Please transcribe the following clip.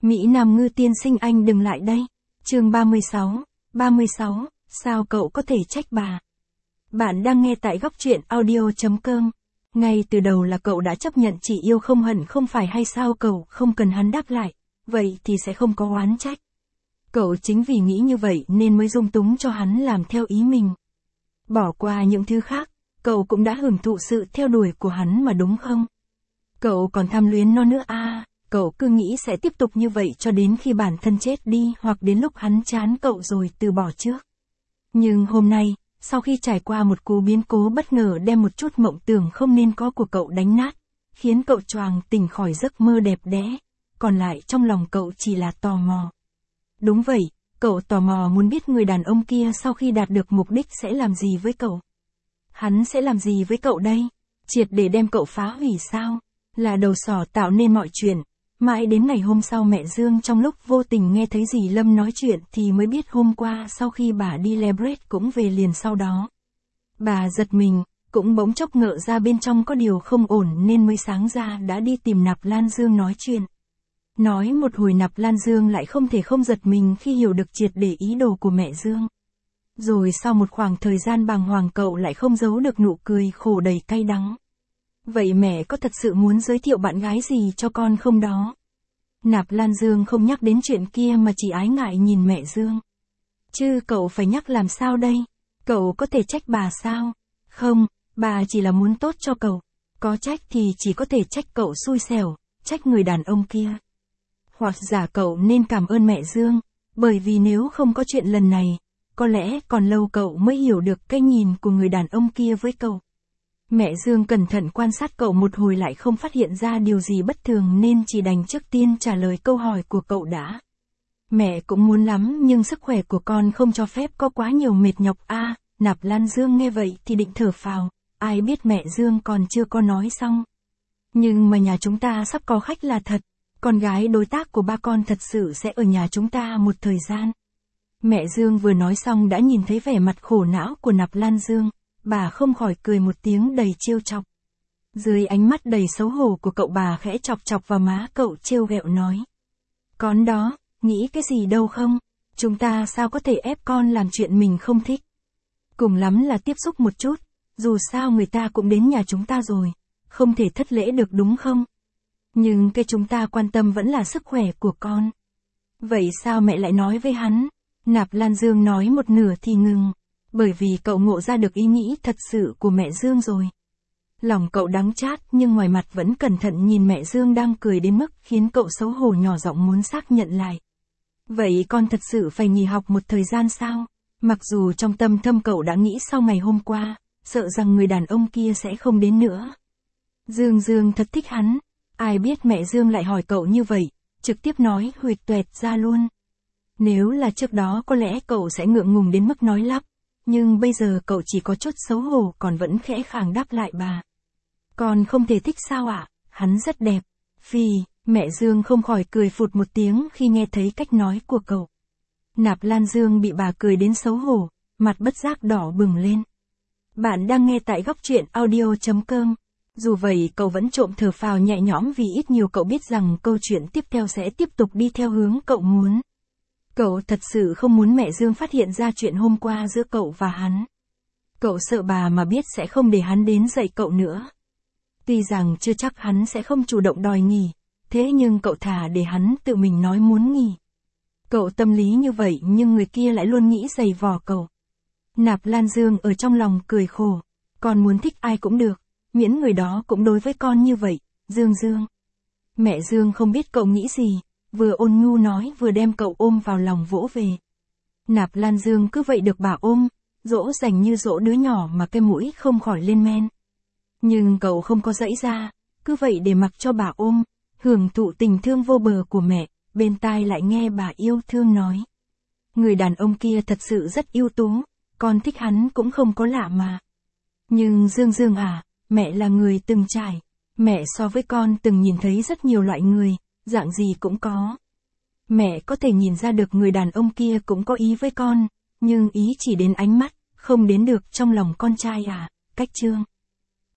Mỹ Nam ngư tiên sinh anh đừng lại đây. Chương 36, sao cậu có thể trách bà? Bạn đang nghe tại góc truyện audio.com. Ngay từ đầu là cậu đã chấp nhận chỉ yêu không hận không phải hay sao, cậu không cần hắn đáp lại, vậy thì sẽ không có oán trách. Cậu chính vì nghĩ như vậy nên mới dung túng cho hắn làm theo ý mình. Bỏ qua những thứ khác, cậu cũng đã hưởng thụ sự theo đuổi của hắn mà đúng không? Cậu còn tham luyến nó nữa à, cậu cứ nghĩ sẽ tiếp tục như vậy cho đến khi bản thân chết đi hoặc đến lúc hắn chán cậu rồi từ bỏ trước. Nhưng hôm nay, sau khi trải qua một cú biến cố bất ngờ đem một chút mộng tưởng không nên có của cậu đánh nát, khiến cậu choàng tỉnh khỏi giấc mơ đẹp đẽ, còn lại trong lòng cậu chỉ là tò mò. Đúng vậy, cậu tò mò muốn biết người đàn ông kia sau khi đạt được mục đích sẽ làm gì với cậu. Hắn sẽ làm gì với cậu đây? Triệt để đem cậu phá hủy sao? Là đầu sỏ tạo nên mọi chuyện. Mãi đến ngày hôm sau mẹ Dương trong lúc vô tình nghe thấy dì Lâm nói chuyện thì mới biết hôm qua sau khi bà đi Lebret cũng về liền sau đó. Bà giật mình, cũng bỗng chốc ngỡ ra bên trong có điều không ổn nên mới sáng ra đã đi tìm Nạp Lan Dương nói chuyện. Nói một hồi Nạp Lan Dương lại không thể không giật mình khi hiểu được triệt để ý đồ của mẹ Dương. Rồi sau một khoảng thời gian bàng hoàng cậu lại không giấu được nụ cười khổ đầy cay đắng. Vậy mẹ có thật sự muốn giới thiệu bạn gái gì cho con không đó? Nạp Lan Dương không nhắc đến chuyện kia mà chỉ ái ngại nhìn mẹ Dương. Chứ cậu phải nhắc làm sao đây? Cậu có thể trách bà sao? Không, bà chỉ là muốn tốt cho cậu. Có trách thì chỉ có thể trách cậu xui xẻo, trách người đàn ông kia. Hoặc giả cậu nên cảm ơn mẹ Dương, bởi vì nếu không có chuyện lần này, có lẽ còn lâu cậu mới hiểu được cái nhìn của người đàn ông kia với cậu. Mẹ Dương cẩn thận quan sát cậu một hồi lại không phát hiện ra điều gì bất thường nên chỉ đành trước tiên trả lời câu hỏi của cậu đã. Mẹ cũng muốn lắm nhưng sức khỏe của con không cho phép có quá nhiều mệt nhọc a. Nạp Lan Dương nghe vậy thì định thở phào, ai biết mẹ Dương còn chưa có nói xong. Nhưng mà nhà chúng ta sắp có khách là thật, con gái đối tác của ba con thật sự sẽ ở nhà chúng ta một thời gian. Mẹ Dương vừa nói xong đã nhìn thấy vẻ mặt khổ não của Nạp Lan Dương. Bà không khỏi cười một tiếng đầy trêu chọc. Dưới ánh mắt đầy xấu hổ của cậu bà khẽ chọc chọc vào má cậu trêu ghẹo nói. Con đó, nghĩ cái gì đâu không? Chúng ta sao có thể ép con làm chuyện mình không thích? Cùng lắm là tiếp xúc một chút, dù sao người ta cũng đến nhà chúng ta rồi, không thể thất lễ được đúng không? Nhưng cái chúng ta quan tâm vẫn là sức khỏe của con. Vậy sao mẹ lại nói với hắn? Nạp Lan Dương nói một nửa thì ngừng. Bởi vì cậu ngộ ra được ý nghĩ thật sự của mẹ Dương rồi. Lòng cậu đắng chát nhưng ngoài mặt vẫn cẩn thận nhìn mẹ Dương đang cười đến mức khiến cậu xấu hổ nhỏ giọng muốn xác nhận lại. Vậy con thật sự phải nghỉ học một thời gian sao? Mặc dù trong tâm thâm cậu đã nghĩ sau ngày hôm qua, sợ rằng người đàn ông kia sẽ không đến nữa. Dương thật thích hắn. Ai biết mẹ Dương lại hỏi cậu như vậy, trực tiếp nói huỵch toẹt ra luôn. Nếu là trước đó có lẽ cậu sẽ ngượng ngùng đến mức nói lắp. Nhưng bây giờ cậu chỉ có chút xấu hổ còn vẫn khẽ khàng đáp lại bà. Con không thể thích sao ạ? Hắn rất đẹp. Phì, mẹ Dương không khỏi cười phụt một tiếng khi nghe thấy cách nói của cậu. Nạp Lan Dương bị bà cười đến xấu hổ, mặt bất giác đỏ bừng lên. Bạn đang nghe tại góc truyện audio.com. Dù vậy cậu vẫn trộm thở phào nhẹ nhõm vì ít nhiều cậu biết rằng câu chuyện tiếp theo sẽ tiếp tục đi theo hướng cậu muốn. Cậu thật sự không muốn mẹ Dương phát hiện ra chuyện hôm qua giữa cậu và hắn. Cậu sợ bà mà biết sẽ không để hắn đến dạy cậu nữa. Tuy rằng chưa chắc hắn sẽ không chủ động đòi nghỉ, thế nhưng cậu thà để hắn tự mình nói muốn nghỉ. Cậu tâm lý như vậy nhưng người kia lại luôn nghĩ giày vò cậu. Nạp Lan Dương ở trong lòng cười khổ. Con muốn thích ai cũng được, miễn người đó cũng đối với con như vậy, Dương. Mẹ Dương không biết cậu nghĩ gì. Vừa ôn nhu nói vừa đem cậu ôm vào lòng vỗ về. Nạp Lan Dương cứ vậy được bà ôm, dỗ dành như dỗ đứa nhỏ mà cái mũi không khỏi lên men. Nhưng cậu không có giãy ra, cứ vậy để mặc cho bà ôm, hưởng thụ tình thương vô bờ của mẹ, bên tai lại nghe bà yêu thương nói. Người đàn ông kia thật sự rất ưu tú, con thích hắn cũng không có lạ mà. Nhưng Dương à, mẹ là người từng trải, mẹ so với con từng nhìn thấy rất nhiều loại người. Dạng gì cũng có. Mẹ có thể nhìn ra được người đàn ông kia cũng có ý với con, nhưng ý chỉ đến ánh mắt, không đến được trong lòng con trai à, cách chương.